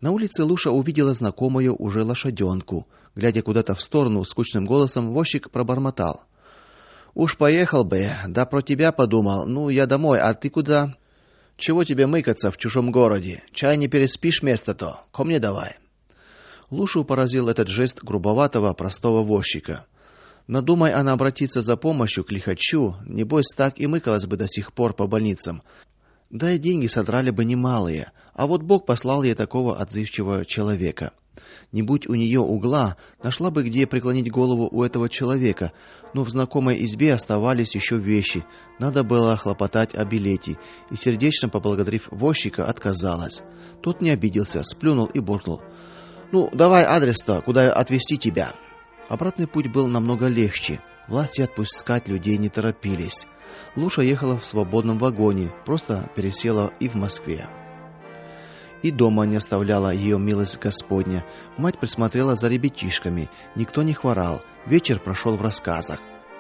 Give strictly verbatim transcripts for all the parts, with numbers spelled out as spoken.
На улице Луша увидела знакомую уже лошаденку. Глядя куда-то в сторону, скучным голосом возчик пробормотал: "Уж поехал бы, да про тебя подумал. Ну, я домой, а ты куда? Чего тебе мыкаться в чужом городе? Чай не переспишь место-то? Ко мне давай". Лушу поразил этот жест грубоватого, простого возчика. Надумай она обратиться за помощью к лихачу, небось так и мыкалась бы до сих пор по больницам. Да и деньги содрали бы немалые, а вот Бог послал ей такого отзывчивого человека. Не будь у нее угла, нашла бы где преклонить голову у этого человека, но в знакомой избе оставались еще вещи. Надо было хлопотать о билете, и сердечно поблагодарив возчика, отказалась. Тот не обиделся, сплюнул и буркнул: "Ну, давай адрес-то, куда отвезти тебя". Обратный путь был намного легче. Власти отпускать людей не торопились. Луша ехала в свободном вагоне, просто пересела и в Москве. И дома не оставляла ее милость Господня. Мать присмотрела за ребятишками, никто не хворал. Вечер прошел в рассказах.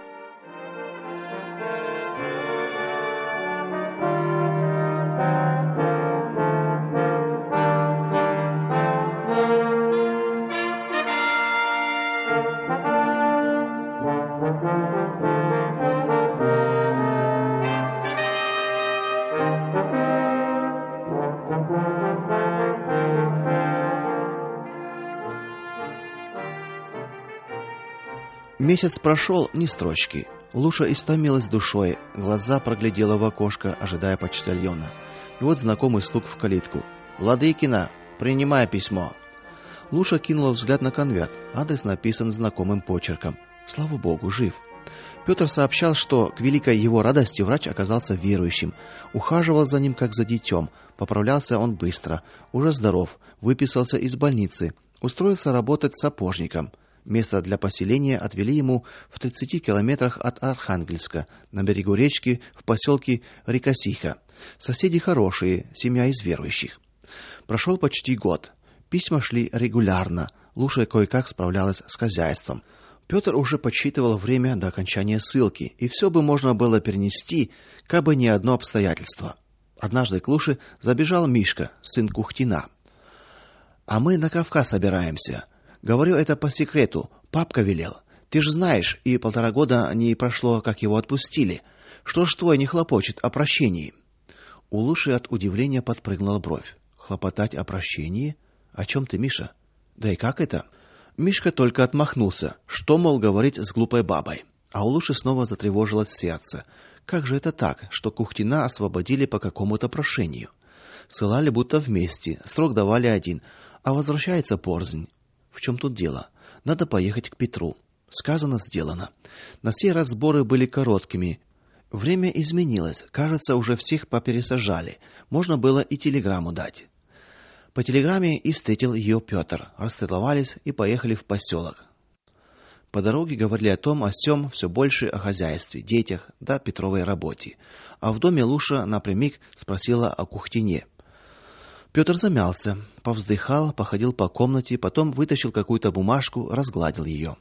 Месяц прошел, ни строчки. Луша истомилась душой, глаза проглядела в окошко, ожидая почтальона. И вот знакомый стук в калитку. "Владыкина, принимай письмо". Луша кинула взгляд на конверт. Адрес написан знакомым почерком. Слава богу, жив. Петр сообщал, что к великой его радости врач оказался верующим, ухаживал за ним как за детем. Поправлялся он быстро, уже здоров, выписался из больницы, устроился работать сапожником. Место для поселения отвели ему в тридцати километрах от Архангельска, на берегу речки, в поселке Рикосиха. Соседи хорошие, семья из верующих. Прошел почти год. Письма шли регулярно. Луша кое-как справлялась с хозяйством. Петр уже подсчитывал время до окончания ссылки, и все бы можно было перенести, кабы не одно обстоятельство. Однажды к Луше забежал Мишка, сын Кухтина. "А мы на Кавказ собираемся. Говорю это по секрету, папка велел. Ты же знаешь, и полтора года не прошло, как его отпустили. Что ж твой не хлопочет о прощении?" У Луши от удивления подпрыгнула бровь. "Хлопотать о прощении? О чем ты, Миша? Да и как это?" Мишка только отмахнулся. Что, мол, говорить с глупой бабой? А у Луши снова затревожилось сердце. Как же это так, что Кухтина освободили по какому-то прошению? Ссылали будто вместе, срок давали один, а возвращается порознь. В чем тут дело? Надо поехать к Петру. Сказано, сделано. На сей раз сборы были короткими. Время изменилось. Кажется, уже всех попересажали. Можно было и телеграмму дать. По телеграмме и встретил ее Петр. Расцеловались и поехали в поселок. По дороге говорили о том, о сём, все больше о хозяйстве, детях, да Петровой работе. А в доме Луша напрямик спросила о Кухтине. Петр замялся, повздыхал, походил по комнате, потом вытащил какую-то бумажку, разгладил ее.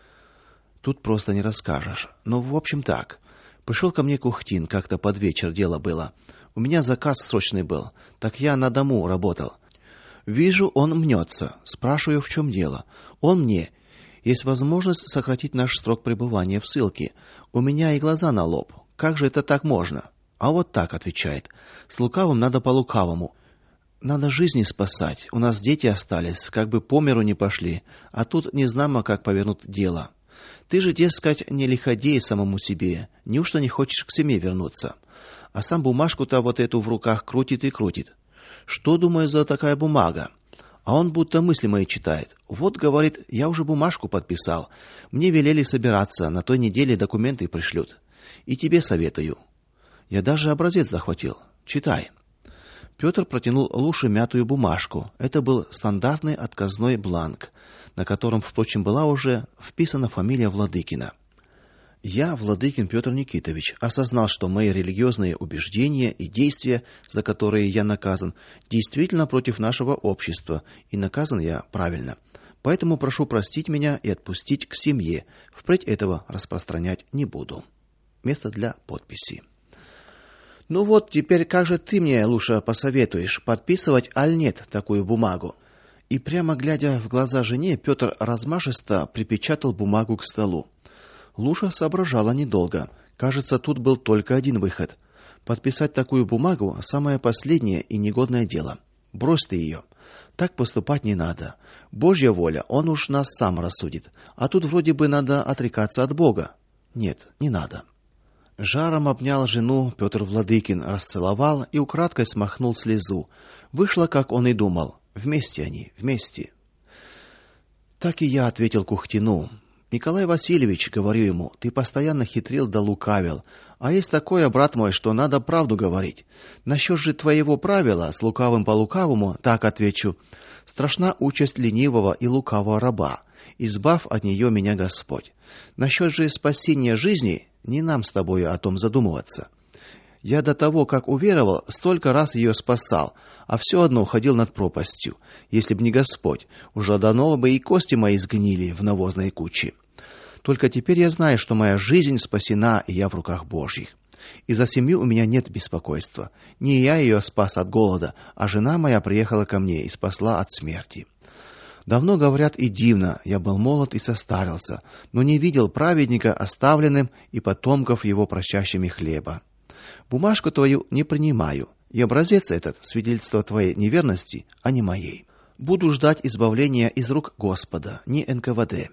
"Тут просто не расскажешь. Но в общем так. Пришел ко мне Кухтин, как-то под вечер дело было. У меня заказ срочный был, так я на дому работал. Вижу, он мнется. Спрашиваю, в чем дело. Он мне: есть возможность сократить наш срок пребывания в ссылке. У меня и глаза на лоб. Как же это так можно? А вот так, отвечает. С лукавым надо по лукавому. Надо жизни спасать. У нас дети остались, как бы по миру не пошли, а тут не знамо, как повернут дело. Ты же, дескать, не лиходей самому себе. Неужто не хочешь к семье вернуться? А сам бумажку-то вот эту в руках крутит и крутит. Что, думаю, за такая бумага? А он будто мысли мои читает. Вот, говорит, я уже бумажку подписал. Мне велели собираться, на той неделе документы пришлют. И тебе советую. Я даже образец захватил. Читай. Петр протянул Луше мятую бумажку. Это был стандартный отказной бланк, на котором, впрочем, была уже вписана фамилия Владыкина. Я, Владыкин Петр Никитович, осознал, что мои религиозные убеждения и действия, за которые я наказан, действительно против нашего общества, и наказан я правильно. Поэтому прошу простить меня и отпустить к семье. Впредь этого распространять не буду. Место для подписи. Ну вот, теперь как же ты мне, Луша, посоветуешь, подписывать аль нет такую бумагу? И прямо глядя в глаза жене, Петр размашисто припечатал бумагу к столу. Луша соображала недолго. Кажется, тут был только один выход. Подписать такую бумагу самое последнее и негодное дело. Брось ты ее. Так поступать не надо. Божья воля, он уж нас сам рассудит. А тут вроде бы надо отрекаться от Бога. Нет, не надо. Жаром обнял жену Петр Владыкин, расцеловал и украдкой смахнул слезу. Вышло, как он и думал. Вместе они, вместе. Так и я ответил Кухтину. Николай Васильевич, говорю ему, ты постоянно хитрил да лукавил. А есть такое, брат мой, что надо правду говорить. Насчет же твоего правила с лукавым по лукавому, так отвечу. Страшна участь ленивого и лукавого раба. Избав от нее меня Господь. Насчет же спасения жизни, не нам с тобою о том задумываться. Я до того, как уверовал, столько раз ее спасал, а все одно ходил над пропастью. Если б не Господь, уже давно бы и кости мои сгнили в навозной куче. Только теперь я знаю, что моя жизнь спасена, и я в руках Божьих. И за семью у меня нет беспокойства. Не я ее спас от голода, а жена моя приехала ко мне и спасла от смерти. Давно говорят и дивно, я был молод и состарился, но не видел праведника оставленным и потомков его просящими хлеба. Бумажку твою не принимаю, и образец этот свидетельство твоей неверности, а не моей. Буду ждать избавления из рук Господа, не эн ка вэ дэ.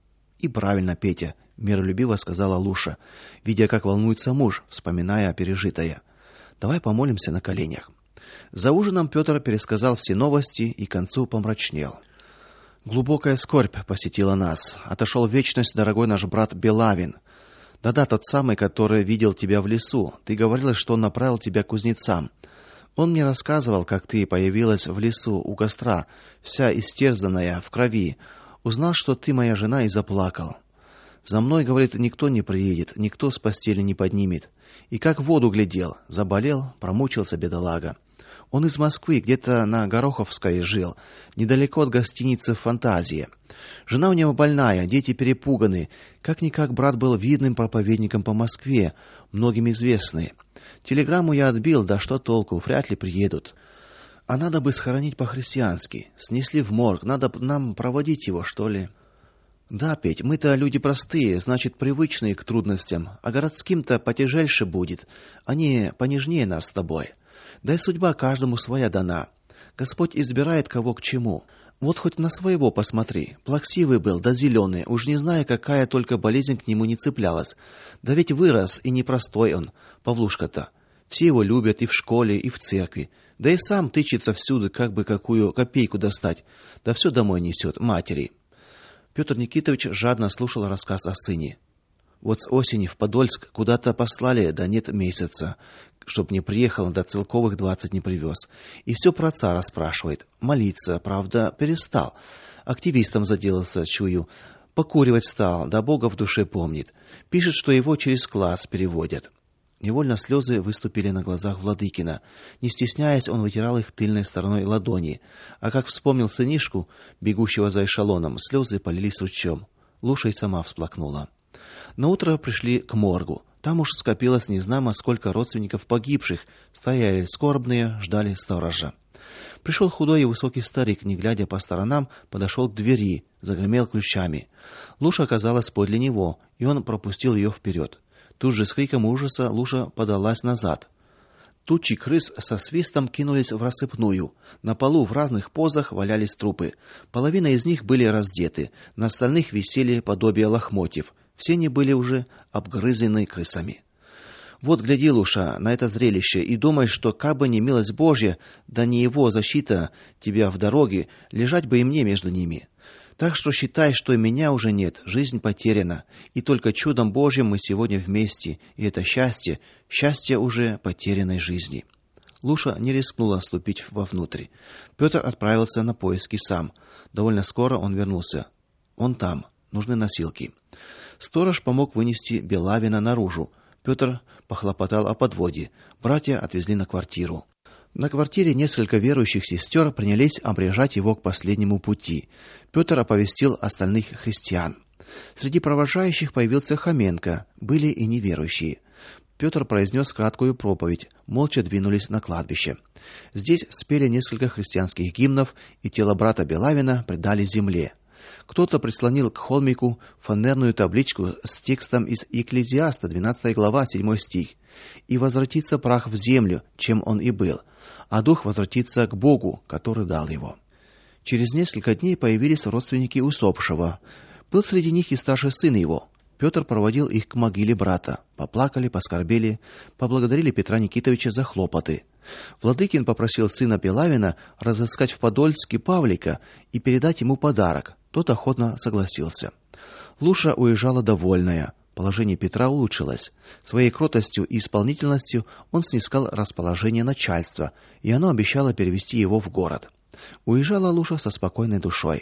И правильно, Петя, миролюбиво сказала Луша, видя, как волнуется муж, вспоминая пережитое. Давай помолимся на коленях. За ужином Петр пересказал все новости и к концу помрачнел. Глубокая скорбь посетила нас. Отошел в вечность дорогой наш брат Белавин. Да-да, тот самый, который видел тебя в лесу. Ты говорила, что он направил тебя к кузнецам. Он мне рассказывал, как ты появилась в лесу у костра, вся истерзанная, в крови. Узнал, что ты моя жена, и заплакал. За мной, говорит, никто не приедет, никто с постели не поднимет. И как в воду глядел, заболел, промучился бедолага. Он из Москвы, где-то на Гороховской жил, недалеко от гостиницы Фантазия. Жена у него больная, дети перепуганы. Как-никак брат был видным проповедником по Москве, многим известный. Телеграмму я отбил, да что толку, вряд ли приедут. А надо бы схоронить по-христиански. Снесли в морг, надо нам проводить его, что ли? Да, Петь, мы-то люди простые, значит, привычные к трудностям, а городским-то потяжельше будет. Они понежнее нас с тобой. Да и судьба каждому своя дана. Господь избирает кого к чему. Вот хоть на своего посмотри. Плаксивый был, да зеленый, уж не знаю, какая только болезнь к нему не цеплялась. Да ведь вырос, и непростой он, Павлушка-то. Все его любят и в школе, и в церкви. Да и сам тычется всюду, как бы какую копейку достать. Да все домой несет, матери. Петр Никитович жадно слушал рассказ о сыне. Вот с осени в Подольск куда-то послали, да нет месяца, чтоб не приехал, до целковых двадцать не привез. И все про отца расспрашивает. Молиться, правда, перестал. Активистом заделался, чую. Покуривать стал, да Бога в душе помнит. Пишет, что его через класс переводят. Невольно слезы выступили на глазах Владыкина. Не стесняясь, он вытирал их тыльной стороной ладони. А как вспомнил сынишку, бегущего за эшелоном, слезы полились ручьем. Луша и сама всплакнула. Наутро пришли к моргу. Там уж скопилось незнамо сколько родственников погибших, стояли скорбные, ждали сторожа. Пришел худой и высокий старик, не глядя по сторонам, подошел к двери, загремел ключами. Луша оказалась подле него, и он пропустил ее вперед. Тут же с криком ужаса Луша подалась назад. Тучи крыс со свистом кинулись в рассыпную. На полу в разных позах валялись трупы. Половина из них были раздеты, на остальных висели подобия лохмотьев. Все они были уже обгрызены крысами. Вот гляди, Луша, на это зрелище и думай, что кабы не милость Божья, да не его защита тебя в дороге, лежать бы и мне между ними. Так что считай, что и меня уже нет, жизнь потеряна, и только чудом Божьим мы сегодня вместе, и это счастье, счастье уже потерянной жизни. Луша не рискнула ступить вовнутрь. Петр отправился на поиски сам. Довольно скоро он вернулся. Он там, нужны носилки. Сторож помог вынести Белавина наружу. Петр похлопотал о подводе. Братья отвезли на квартиру. На квартире несколько верующих сестер принялись обрежать его к последнему пути. Петр оповестил остальных христиан. Среди провожающих появился Хоменко, были и неверующие. Петр произнес краткую проповедь, молча двинулись на кладбище. Здесь спели несколько христианских гимнов, и тело брата Белавина предали земле. Кто-то прислонил к холмику фанерную табличку с текстом из Екклезиаста, двенадцатая глава, седьмой стих: «И возвратится прах в землю, чем он и был, а дух возвратится к Богу, который дал его». Через несколько дней появились родственники усопшего. Был среди них и старший сын его. Петр проводил их к могиле брата. Поплакали, поскорбели, поблагодарили Петра Никитовича за хлопоты. Владыкин попросил сына Белавина разыскать в Подольске Павлика и передать ему подарок. Тот охотно согласился. Луша уезжала довольная. Положение Петра улучшилось. Своей кротостью и исполнительностью он снискал расположение начальства, и оно обещало перевести его в город. Уезжала Луша со спокойной душой.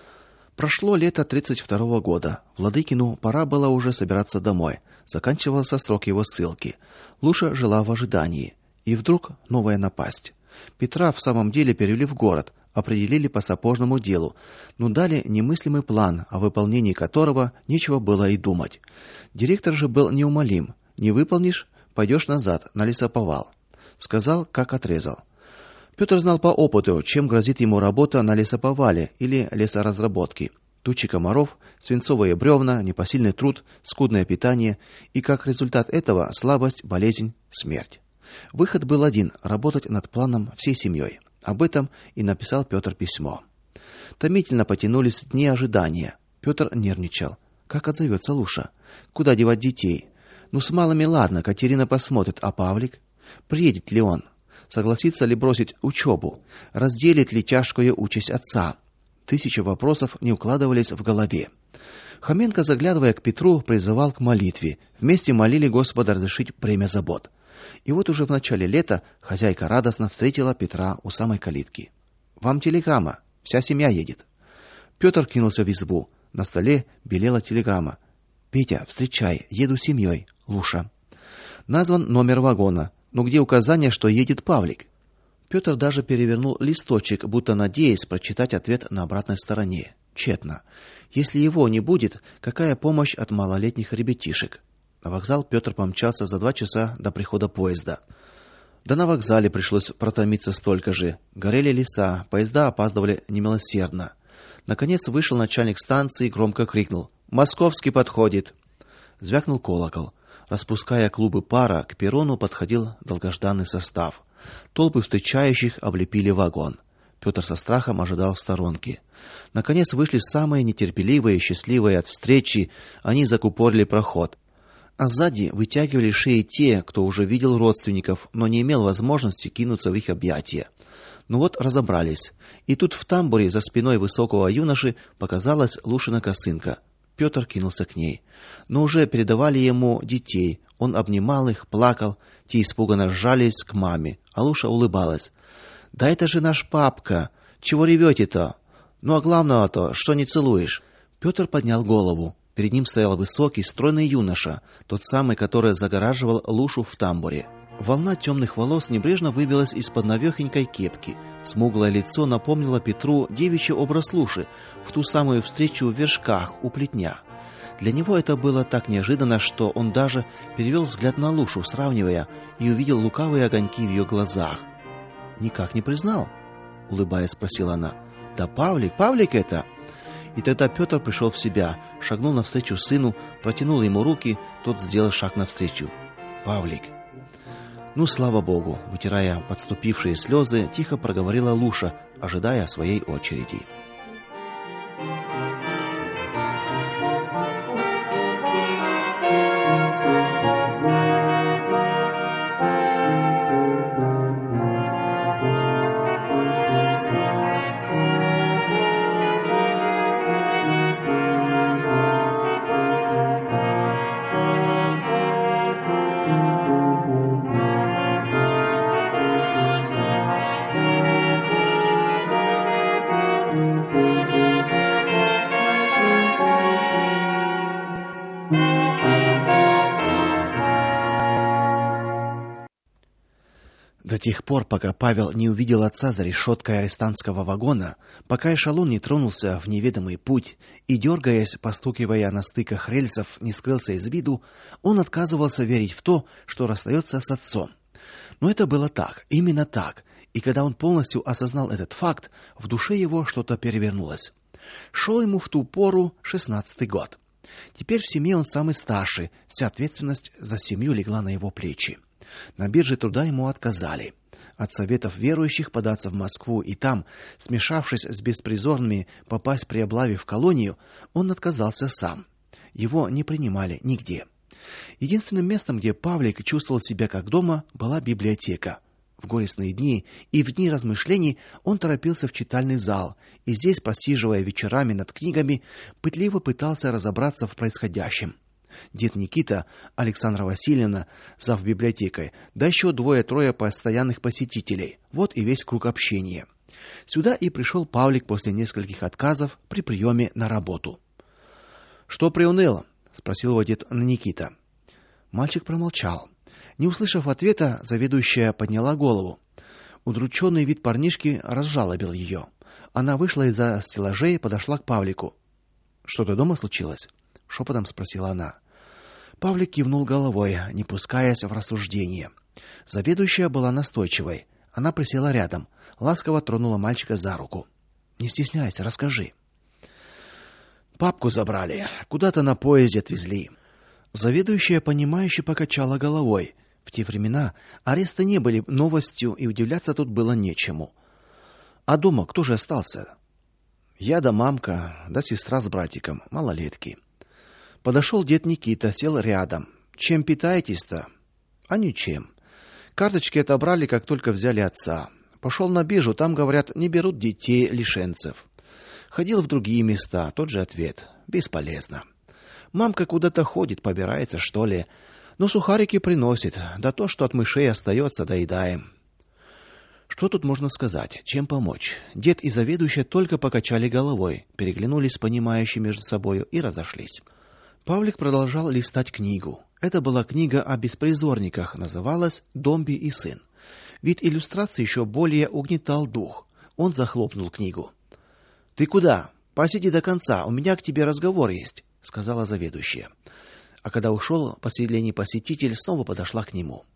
Прошло лето тридцать второго года. Владыкину пора было уже собираться домой. Заканчивался срок его ссылки. Луша жила в ожидании. И вдруг новая напасть. Петра в самом деле перевели в город, определили по сапожному делу, но дали немыслимый план, о выполнении которого нечего было и думать. Директор же был неумолим. Не выполнишь — пойдешь назад, на лесоповал. Сказал, как отрезал. Петр знал по опыту, чем грозит ему работа на лесоповале или лесоразработке. Тучи комаров, свинцовые бревна, непосильный труд, скудное питание и, как результат этого, слабость, болезнь, смерть. Выход был один — работать над планом всей семьей. Об этом и написал Петр письмо. Томительно потянулись дни ожидания. Петр нервничал. Как отзовется Луша? Куда девать детей? Ну, с малыми ладно, Катерина посмотрит, а Павлик? Приедет ли он? Согласится ли бросить учебу? Разделит ли тяжкую участь отца? Тысячи вопросов не укладывались в голове. Хоменко, заглядывая к Петру, призывал к молитве. Вместе молили Господа разрешить бремя забот. И вот уже в начале лета хозяйка радостно встретила Петра у самой калитки. «Вам телеграмма. Вся семья едет». Петр кинулся в избу. На столе белела телеграмма. «Петя, встречай, еду с семьей. Луша». Назван номер вагона, но где указание, что едет Павлик? Петр даже перевернул листочек, будто надеясь прочитать ответ на обратной стороне. Тщетно. Если его не будет, какая помощь от малолетних ребятишек? На вокзал Петр помчался за два часа до прихода поезда. Да на вокзале пришлось протомиться столько же. Горели леса, поезда опаздывали немилосердно. Наконец вышел начальник станции и громко крикнул: «Московский подходит!» Звякнул колокол. Распуская клубы пара, к перрону подходил долгожданный состав. Толпы встречающих облепили вагон. Петр со страхом ожидал в сторонке. Наконец вышли самые нетерпеливые и счастливые от встречи. Они закупорили проход. А сзади вытягивали шеи те, кто уже видел родственников, но не имел возможности кинуться в их объятия. Ну вот разобрались. И тут в тамбуре за спиной высокого юноши показалась Лушина косынка. Петр кинулся к ней. Но уже передавали ему детей. Он обнимал их, плакал. Те испуганно сжались к маме. А Луша улыбалась. «Да это же наш папка! Чего ревете-то? Ну а главного-то, что не целуешь?» Петр поднял голову. Перед ним стоял высокий, стройный юноша, тот самый, который загораживал Лушу в тамбуре. Волна темных волос небрежно выбилась из-под навехонькой кепки. Смуглое лицо напомнило Петру девичий образ Луши в ту самую встречу в Вершках у плетня. Для него это было так неожиданно, что он даже перевел взгляд на Лушу, сравнивая, и увидел лукавые огоньки в ее глазах. «Никак не признал?» — улыбаясь, спросила она. «Да Павлик, Павлик это!» И тогда Петр пришел в себя, шагнул навстречу сыну, протянул ему руки, тот сделал шаг навстречу. «Павлик!» «Ну, слава Богу!» — вытирая подступившие слезы, тихо проговорила Луша, ожидая своей очереди. До тех пор, пока Павел не увидел отца за решеткой арестантского вагона, пока эшелон не тронулся в неведомый путь и, дергаясь, постукивая на стыках рельсов, не скрылся из виду, он отказывался верить в то, что расстается с отцом. Но это было так, именно так. И когда он полностью осознал этот факт, в душе его что-то перевернулось. Шел ему в ту пору шестнадцатый год. Теперь в семье он самый старший, вся ответственность за семью легла на его плечи. На бирже труда ему отказали. От советов верующих податься в Москву и там, смешавшись с беспризорными, попасть при облаве в колонию, он отказался сам. Его не принимали нигде. Единственным местом, где Павлик чувствовал себя как дома, была библиотека. В горестные дни и в дни размышлений он торопился в читальный зал и здесь, просиживая вечерами над книгами, пытливо пытался разобраться в происходящем. Дед Никита, Александра Васильевна, зав библиотекой, да еще двое-трое постоянных посетителей. Вот и весь круг общения. Сюда и пришел Павлик после нескольких отказов при приеме на работу. Что приуныл? Спросил его дед Никита. Мальчик промолчал. Не услышав ответа, заведующая подняла голову. Удрученный вид парнишки разжалобил ее. Она вышла из-за стеллажей и подошла к Павлику. Что-то дома случилось? Шепотом спросила она. Павлик кивнул головой, не пускаясь в рассуждение. Заведующая была настойчивой. Она присела рядом, ласково тронула мальчика за руку. Не стесняйся, расскажи. Папку забрали, куда-то на поезде отвезли. Заведующая понимающе покачала головой. В те времена аресты не были новостью, и удивляться тут было нечему. А дома кто же остался? Я да мамка, да сестра с братиком, малолетки. Подошел дед Никита, сел рядом. Чем питаетесь-то? А ничем. Карточки отобрали, как только взяли отца. Пошел на биржу, там, говорят, не берут детей лишенцев. Ходил в другие места, тот же ответ. Бесполезно. Мамка куда-то ходит, побирается, что ли. Но сухарики приносит, да то, что от мышей остается, доедаем. Что тут можно сказать? Чем помочь? Дед и заведующая только покачали головой, переглянулись понимающе между собою и разошлись. Павлик продолжал листать книгу. Это была книга о беспризорниках, называлась «Домби и сын». Вид иллюстрации еще более угнетал дух. Он захлопнул книгу. Ты куда? Посиди до конца, у меня к тебе разговор есть, сказала заведующая. А когда ушел последний посетитель, снова подошла к нему.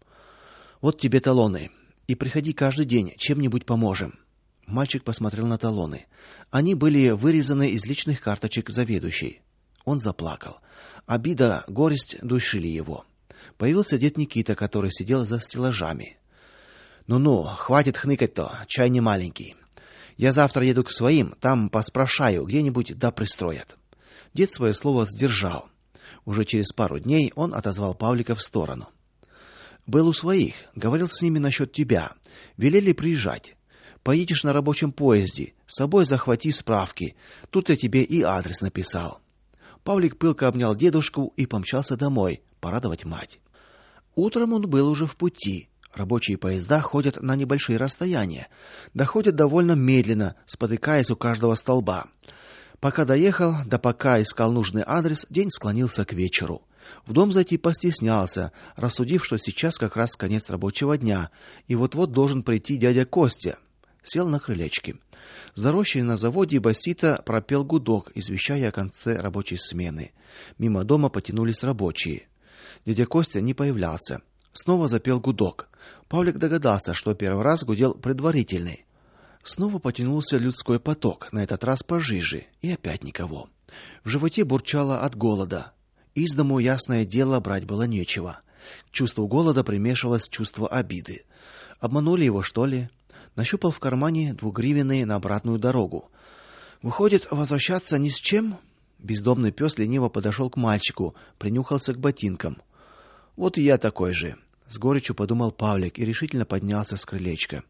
Вот тебе талоны, и приходи каждый день, чем-нибудь поможем. Мальчик посмотрел на талоны. Они были вырезаны из личных карточек заведующей. Он заплакал. Обида, горесть душили его. Появился дед Никита, который сидел за стеллажами. Ну-ну, хватит хныкать-то, чай не маленький. Я завтра еду к своим, там поспрашаю, где-нибудь да пристроят. Дед свое слово сдержал. Уже через пару дней он отозвал Павлика в сторону. Был у своих, говорил с ними насчет тебя. Велели приезжать. Поедешь на рабочем поезде, с собой захвати справки. Тут я тебе и адрес написал. Павлик пылко обнял дедушку и помчался домой порадовать мать. Утром он был уже в пути. Рабочие поезда ходят на небольшие расстояния, доходят довольно медленно, спотыкаясь у каждого столба. Пока доехал, да пока искал нужный адрес, день склонился к вечеру. В дом зайти постеснялся, рассудив, что сейчас как раз конец рабочего дня, и вот-вот должен прийти дядя Костя. Сел на крылечке. За рощей на заводе басита пропел гудок, извещая о конце рабочей смены. Мимо дома потянулись рабочие. Дядя Костя не появлялся. Снова запел гудок. Павлик догадался, что первый раз гудел предварительный. Снова потянулся людской поток, на этот раз пожиже, и опять никого. В животе бурчало от голода. Из дому, ясное дело, брать было нечего. К чувству голода примешивалось чувство обиды. Обманули его, что ли? Нащупал в кармане двугривенные на обратную дорогу. Выходит, возвращаться ни с чем? Бездомный пес лениво подошел к мальчику, принюхался к ботинкам. Вот и я такой же, с горечью подумал Павлик и решительно поднялся с крылечка.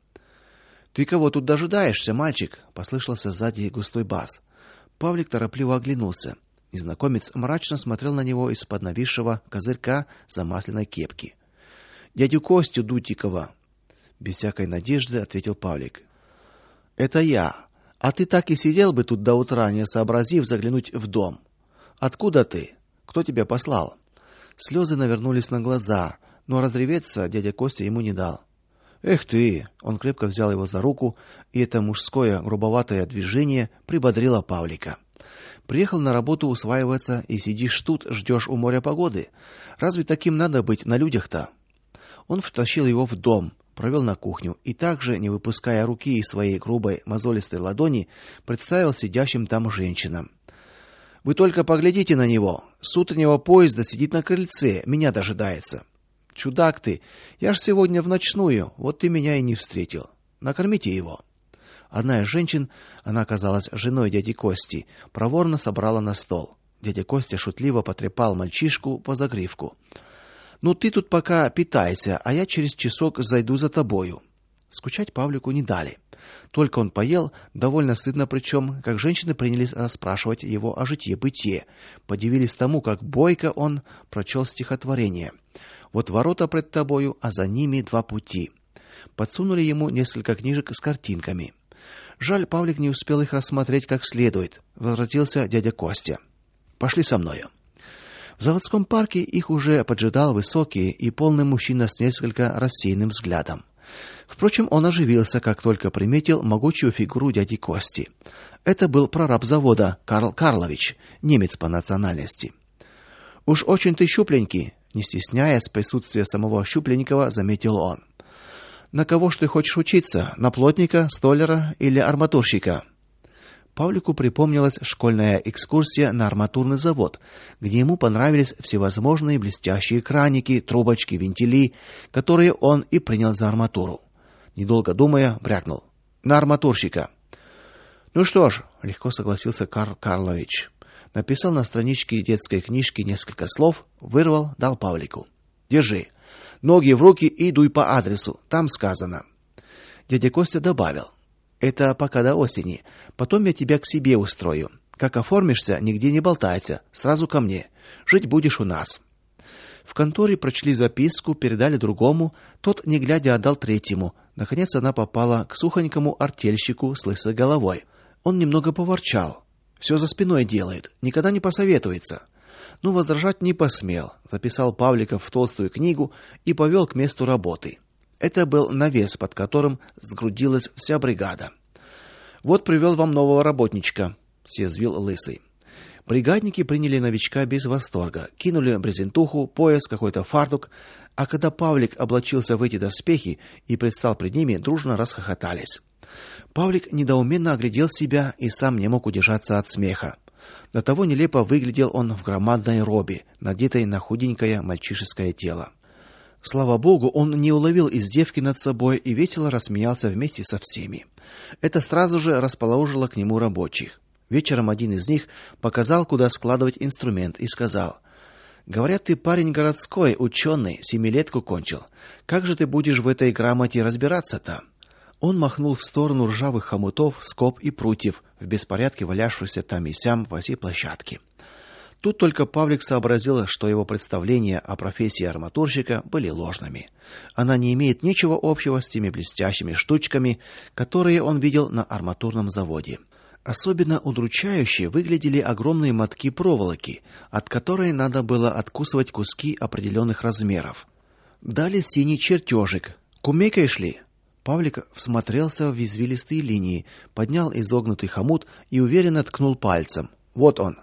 Ты кого тут дожидаешься, мальчик? Послышался сзади густой бас. Павлик торопливо оглянулся. Незнакомец мрачно смотрел на него из-под нависшего козырька замасленной кепки. Дядю Костю Дутикова, без всякой надежды ответил Павлик. Это я. А ты так и сидел бы тут до утра, не сообразив заглянуть в дом. Откуда ты? Кто тебя послал? Слезы навернулись на глаза, но разреветься дядя Костя ему не дал. Эх ты, он крепко взял его за руку, и это мужское грубоватое движение прибодрило Павлика. Приехал на работу усваиваться и сидишь тут, ждешь у моря погоды. Разве таким надо быть на людях-то? Он втащил его в дом, провел на кухню и также, не выпуская руки из своей грубой мозолистой ладони, представил сидящим там женщинам. Вы только поглядите на него. С утреннего поезда сидит на крыльце, меня дожидается. Чудак ты. Я ж сегодня в ночную, вот ты меня и не встретил. Накормите его. Одна из женщин, она оказалась женой дяди Кости, проворно собрала на стол. Дядя Костя шутливо потрепал мальчишку по загривку. Ну ты тут пока питайся, а я через часок зайду за тобою. Скучать Павлику не дали. Только он поел, довольно сытно причем, как женщины принялись расспрашивать его о житье-бытие, подивились тому, как бойко он прочел стихотворение. Вот ворота пред тобою, а за ними два пути. Подсунули ему несколько книжек с картинками. Жаль, Павлик не успел их рассмотреть как следует. Возвратился дядя Костя. Пошли со мною. В заводском парке их уже поджидал высокий и полный мужчина с несколько рассеянным взглядом. Впрочем, он оживился, как только приметил могучую фигуру дяди Кости. Это был прораб завода Карл Карлович, немец по национальности. Уж очень ты щупленький, не стесняясь присутствия самого Щупленького, заметил он. На кого ж ты хочешь учиться? На плотника, столяра или арматурщика? Павлику припомнилась школьная экскурсия на арматурный завод, где ему понравились всевозможные блестящие краники, трубочки, вентили, которые он и принял за арматуру. Недолго думая, брякнул: "На арматурщика". Ну что ж, легко согласился Карл Карлович. Написал на страничке детской книжки несколько слов, вырвал, дал Павлику. Держи. Ноги в руки и дуй по адресу. Там сказано. Дядя Костя добавил: это пока до осени. Потом я тебя к себе устрою. Как оформишься, нигде не болтайся, сразу ко мне. Жить будешь у нас. В конторе прочли записку, передали другому, тот, не глядя, отдал третьему. Наконец она попала к сухонькому артельщику с лысой головой. Он немного поворчал. Все за спиной делает, никогда не посоветуется. Ну, возражать не посмел. Записал Павлика в толстую книгу и повел к месту работы. Это был навес, под которым сгрудилась вся бригада. Вот привел вам нового работничка, съязвил лысый. Бригадники приняли новичка без восторга, кинули брезентуху, пояс, какой-то фартук, а когда Павлик облачился в эти доспехи и предстал пред ними, дружно расхохотались. Павлик недоуменно оглядел себя и сам не мог удержаться от смеха. До того нелепо выглядел он в громадной робе, надетой на худенькое мальчишеское тело. Слава богу, он не уловил издевки над собой и весело рассмеялся вместе со всеми. Это сразу же расположило к нему рабочих. Вечером один из них показал, куда складывать инструмент, и сказал: "Говорят, ты парень городской, ученый, семилетку кончил. Как же ты будешь в этой грамоте разбираться-то?" Он махнул в сторону ржавых хомутов, скоб и прутьев, в беспорядке валявшихся там и сям по всей площадке. Тут только Павлик сообразил, что его представления о профессии арматурщика были ложными. Она не имеет ничего общего с теми блестящими штучками, которые он видел на арматурном заводе. Особенно удручающе выглядели огромные мотки проволоки, от которой надо было откусывать куски определенных размеров. Дали синий чертежик. Кумекаешь ли? Павлик всмотрелся в извилистые линии, поднял изогнутый хомут и уверенно ткнул пальцем. Вот он.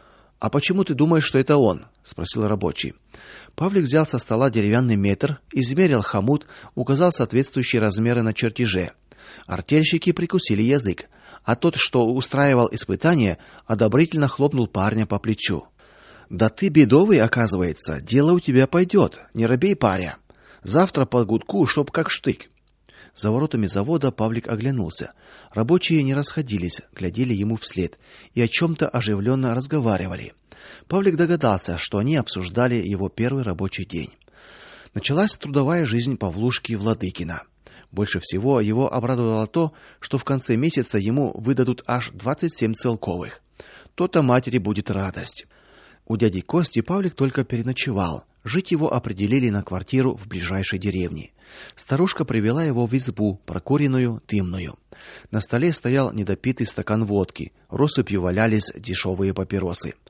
А почему ты думаешь, что это он? Спросил рабочий. Павлик взял со стола деревянный метр, измерил хомут, указал соответствующие размеры на чертеже. Артельщики прикусили язык, а тот, что устраивал испытание, одобрительно хлопнул парня по плечу. Да ты бедовый, оказывается, дело у тебя пойдет, не робей, паря. Завтра по гудку, чтоб как штык. За воротами завода Павлик оглянулся. Рабочие не расходились, глядели ему вслед и о чем то оживленно разговаривали. Павлик догадался, что они обсуждали его первый рабочий день. Началась трудовая жизнь Павлушки Владыкина. Больше всего его обрадовало то, что в конце месяца ему выдадут аж двадцать семь целковых. То-то матери будет радость. У дяди Кости Павлик только переночевал. Жить его определили на квартиру в ближайшей деревне. Старушка привела его в избу, прокуренную, дымную. На столе стоял недопитый стакан водки, россыпью валялись дешевые папиросы.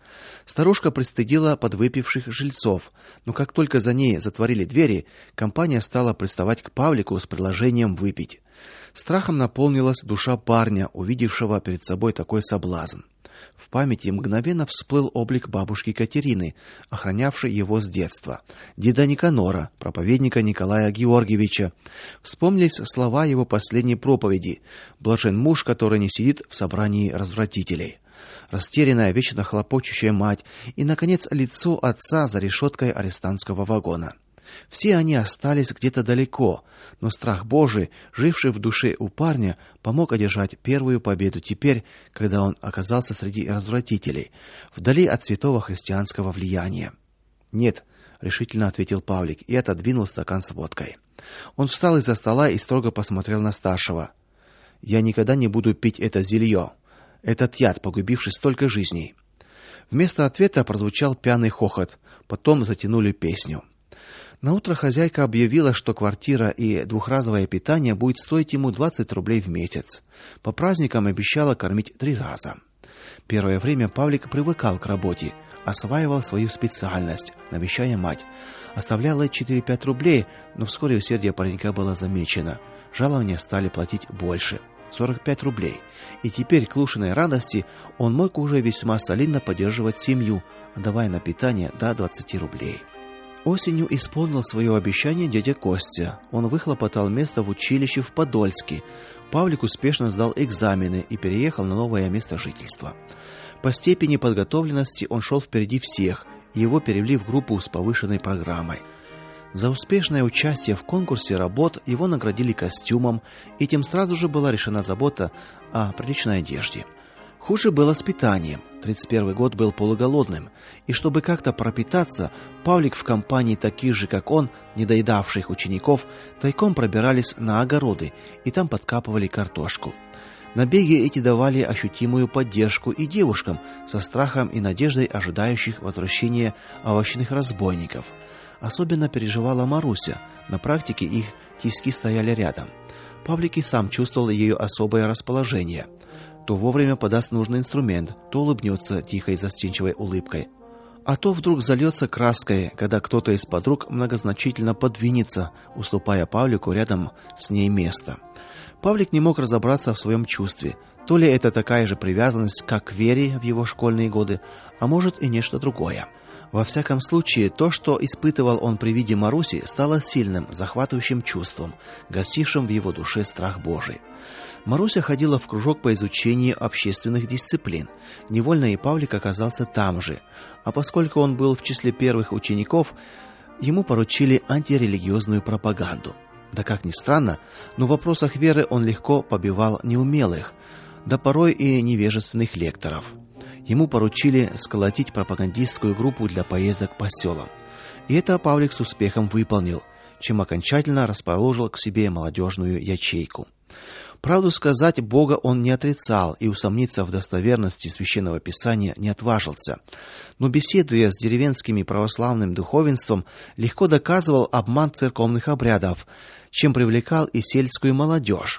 Старушка пристыдила подвыпивших жильцов, но как только за ней затворили двери, компания стала приставать к Павлику с предложением выпить. Страхом наполнилась душа парня, увидевшего перед собой такой соблазн. В памяти мгновенно всплыл облик бабушки Катерины, охранявшей его с детства, деда Никанора, проповедника Николая Георгиевича. Вспомнились слова его последней проповеди: «Блажен муж, который не сидит в собрании развратителей». Растерянная, вечно хлопочущая мать и, наконец, лицо отца за решеткой арестантского вагона. Все они остались где-то далеко, но страх Божий, живший в душе у парня, помог одержать первую победу теперь, когда он оказался среди развратителей, вдали от святого христианского влияния. "Нет", решительно ответил Павлик и отодвинул стакан с водкой. Он встал из-за стола и строго посмотрел на старшего. "Я никогда не буду пить это зелье, этот яд, погубивший столько жизней". Вместо ответа прозвучал пьяный хохот, потом затянули песню. Наутро хозяйка объявила, что квартира и двухразовое питание будет стоить ему двадцать рублей в месяц. По праздникам обещала кормить три раза. Первое время Павлик привыкал к работе, осваивал свою специальность, навещая мать. Оставляла четыре-пять рублей, но вскоре усердие паренька было замечено. Жалования стали платить больше сорок пять рублей. И теперь к Лушиной радости он мог уже весьма солидно поддерживать семью, отдавая на питание до двадцати рублей. Осенью исполнил свое обещание дядя Костя. Он выхлопотал место в училище в Подольске. Павлик успешно сдал экзамены и переехал на новое место жительства. По степени подготовленности он шел впереди всех, и его перевели в группу с повышенной программой. За успешное участие в конкурсе работ его наградили костюмом, и тем сразу же была решена забота о приличной одежде. Хуже было с питанием. тридцать первый год был полуголодным, и чтобы как-то пропитаться, Павлик в компании таких же, как он, недоедавших учеников, тайком пробирались на огороды и там подкапывали картошку. Набеги эти давали ощутимую поддержку и девушкам, со страхом и надеждой ожидающих возвращения овощных разбойников. Особенно переживала Маруся. На практике их тиски стояли рядом. Павлик и сам чувствовал ее особое расположение. То вовремя подаст нужный инструмент, то улыбнется тихой застенчивой улыбкой, а то вдруг зальется краской, когда кто-то из подруг многозначительно подвинется, уступая Павлику рядом с ней место. Павлик не мог разобраться в своем чувстве. То ли это такая же привязанность, как к Вере в его школьные годы, а может и нечто другое. Во всяком случае, то, что испытывал он при виде Маруси, стало сильным, захватывающим чувством, гасившим в его душе страх Божий. Маруся ходила в кружок по изучению общественных дисциплин. Невольно и Павлик оказался там же. А поскольку он был в числе первых учеников, ему поручили антирелигиозную пропаганду. Да как ни странно, но в вопросах веры он легко побивал неумелых, да порой и невежественных лекторов. Ему поручили сколотить пропагандистскую группу для поездок по селам. И это Павлик с успехом выполнил, чем окончательно расположил к себе молодежную ячейку. Правду сказать, Бога он не отрицал и усомниться в достоверности священного писания не отважился. Но беседуя с деревенским православным духовенством, легко доказывал обман церковных обрядов, чем привлекал и сельскую молодежь.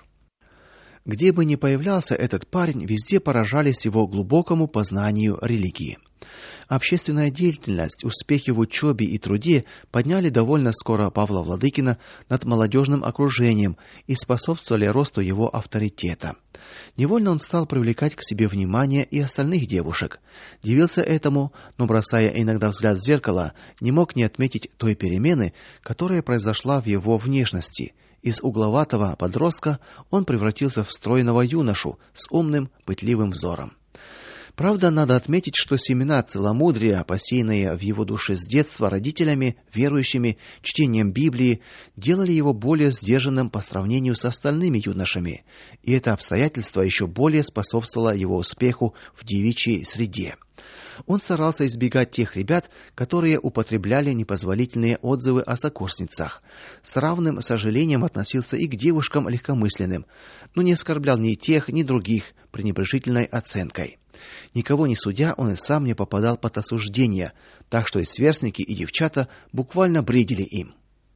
Где бы ни появлялся этот парень, везде поражались его глубокому познанию религии. Общественная деятельность, успехи в учебе и труде подняли довольно скоро Павла Владыкина над молодежным окружением и способствовали росту его авторитета. Невольно он стал привлекать к себе внимание и остальных девушек. Дивился этому, но, бросая иногда взгляд в зеркало, не мог не отметить той перемены, которая произошла в его внешности. Из угловатого подростка он превратился в стройного юношу с умным, пытливым взором. Правда, надо отметить, что семена целомудрия, посеянные в его душе с детства родителями, верующими, чтением Библии, делали его более сдержанным по сравнению с остальными юношами, и это обстоятельство еще более способствовало его успеху в девичьей среде. Он старался избегать тех ребят, которые употребляли непозволительные отзывы о сокурсницах. С равным сожалением относился и к девушкам легкомысленным, но не оскорблял ни тех, ни других пренебрежительной оценкой. Никого не судя, он и сам не попадал под осуждение, так что и сверстники, и девчата буквально бредили им.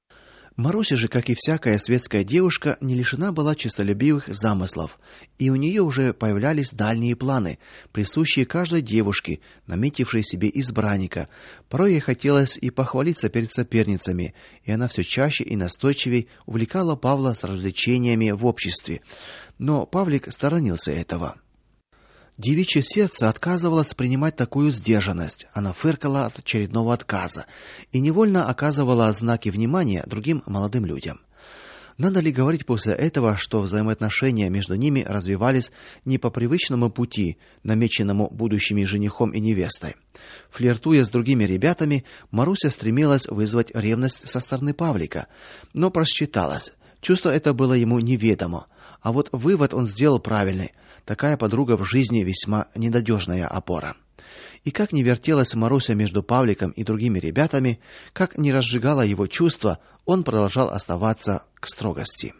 Маруся же, как и всякая светская девушка, не лишена была честолюбивых замыслов, и у нее уже появлялись дальние планы, присущие каждой девушке, наметившей себе избранника. Порой ей хотелось и похвалиться перед соперницами, и она все чаще и настойчивее увлекала Павла с развлечениями в обществе. Но Павлик сторонился этого. Девичье сердце отказывалось принимать такую сдержанность. Она фыркала от очередного отказа и невольно оказывала знаки внимания другим молодым людям. Надо ли говорить после этого, что взаимоотношения между ними развивались не по привычному пути, намеченному будущими женихом и невестой. Флиртуя с другими ребятами, Маруся стремилась вызвать ревность со стороны Павлика, но просчиталась. Чувство это было ему неведомо, а вот вывод он сделал правильный. Такая подруга в жизни весьма ненадежная опора. И как ни вертелась Маруся между Павликом и другими ребятами, как ни разжигала его чувства, он продолжал оставаться к строгости.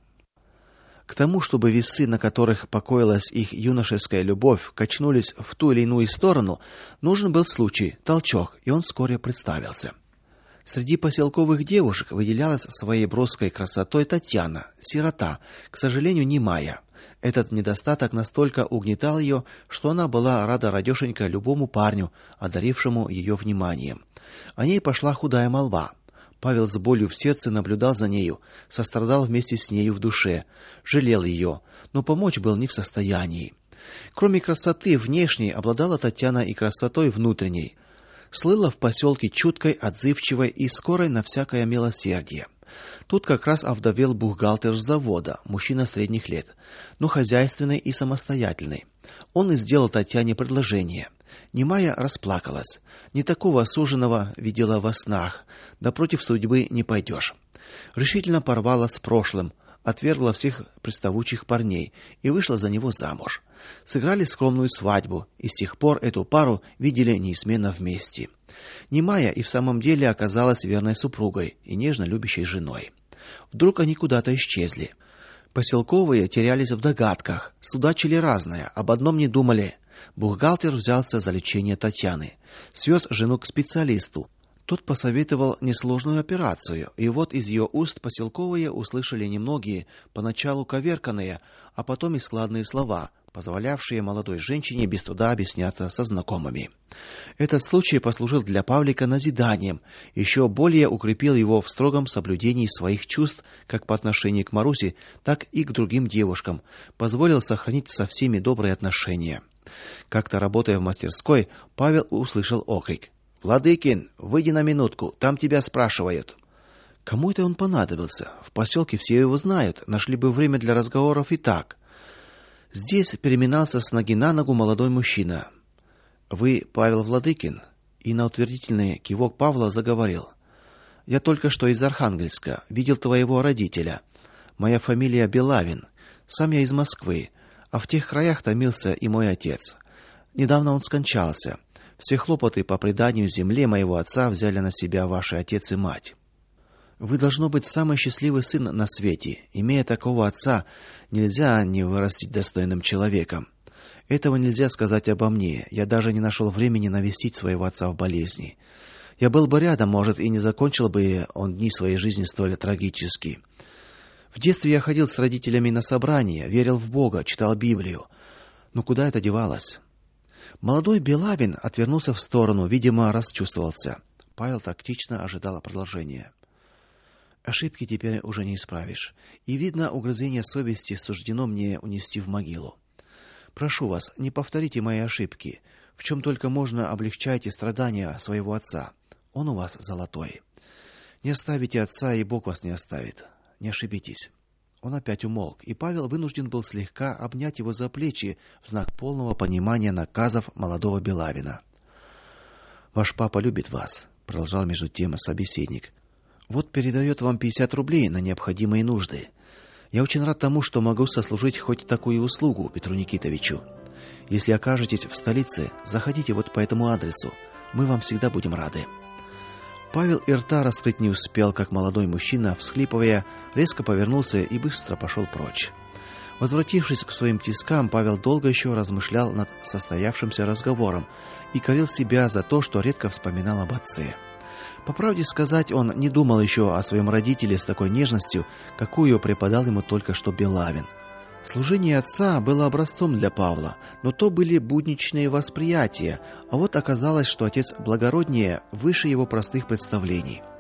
К тому, чтобы весы, на которых покоилась их юношеская любовь, качнулись в ту или иную сторону, нужен был случай, толчок, и он вскоре представился. Среди поселковых девушек выделялась своей броской красотой Татьяна, сирота, к сожалению, немая. Этот недостаток настолько угнетал ее, что она была рада радешенько любому парню, одарившему ее вниманием. О ней пошла худая молва. Павел с болью в сердце наблюдал за нею, сострадал вместе с нею в душе, жалел ее, но помочь был не в состоянии. Кроме красоты внешней, обладала Татьяна и красотой внутренней. Слыла в поселке чуткой, отзывчивой и скорой на всякое милосердие. Тут как раз овдовел бухгалтер завода, мужчина средних лет, но хозяйственный и самостоятельный. Он и сделал Татьяне предложение. Немая расплакалась. Не такого суженого видела во снах, да против судьбы не пойдешь. Решительно порвала с прошлым, отвергла всех приставучих парней и вышла за него замуж. Сыграли скромную свадьбу, и с тех пор эту пару видели неизменно вместе. Немая и в самом деле оказалась верной супругой и нежно любящей женой. Вдруг они куда-то исчезли. Поселковые терялись в догадках, судачили разное, об одном не думали. Бухгалтер взялся за лечение Татьяны, свез жену к специалисту. Тот посоветовал несложную операцию, и вот из ее уст поселковые услышали немногие, поначалу коверканные, а потом и складные слова, позволявшие молодой женщине без труда объясняться со знакомыми. Этот случай послужил для Павлика назиданием, еще более укрепил его в строгом соблюдении своих чувств как по отношению к Марусе, так и к другим девушкам, позволил сохранить со всеми добрые отношения. Как-то работая в мастерской, Павел услышал окрик: «Владыкин, выйди на минутку, там тебя спрашивают». Кому это он понадобился? В поселке все его знают, нашли бы время для разговоров и так. Здесь переминался с ноги на ногу молодой мужчина. «Вы Павел Владыкин?» И на утвердительный кивок Павла заговорил: «Я только что из Архангельска, видел твоего родителя. Моя фамилия Белавин. Сам я из Москвы, а в тех краях томился и мой отец. Недавно он скончался. Все хлопоты по преданию земле моего отца взяли на себя ваши отец и мать. Вы, должно быть, самый счастливый сын на свете. Имея такого отца, нельзя не вырастить достойным человеком. Этого нельзя сказать обо мне. Я даже не нашел времени навестить своего отца в болезни. Я был бы рядом, может, и не закончил бы он дни своей жизни столь трагически. В детстве я ходил с родителями на собрания, верил в Бога, читал Библию. Но куда это девалось?» Молодой Белавин отвернулся в сторону, видимо, расчувствовался. Павел тактично ожидал продолжения. «Ошибки теперь уже не исправишь, и, видно, угрызение совести суждено мне унести в могилу. Прошу вас, не повторите мои ошибки. В чем только можно, облегчайте страдания своего отца. Он у вас золотой. Не оставите отца, и Бог вас не оставит. Не ошибитесь». Он опять умолк, и Павел вынужден был слегка обнять его за плечи в знак полного понимания наказов молодого Белавина. «Ваш папа любит вас», — продолжал между тем собеседник. «Вот передает вам пятьдесят рублей на необходимые нужды. Я очень рад тому, что могу сослужить хоть такую услугу Петру Никитовичу. Если окажетесь в столице, заходите вот по этому адресу. Мы вам всегда будем рады». Павел и рта раскрыть не успел, как молодой мужчина, всхлипывая, резко повернулся и быстро пошел прочь. Возвратившись к своим тискам, Павел долго еще размышлял над состоявшимся разговором и корил себя за то, что редко вспоминал об отце. По правде сказать, он не думал еще о своем родителе с такой нежностью, какую преподал ему только что Белавин. Служение отца было образцом для Павла, но то были будничные восприятия, а вот оказалось, что отец благороднее, выше его простых представлений.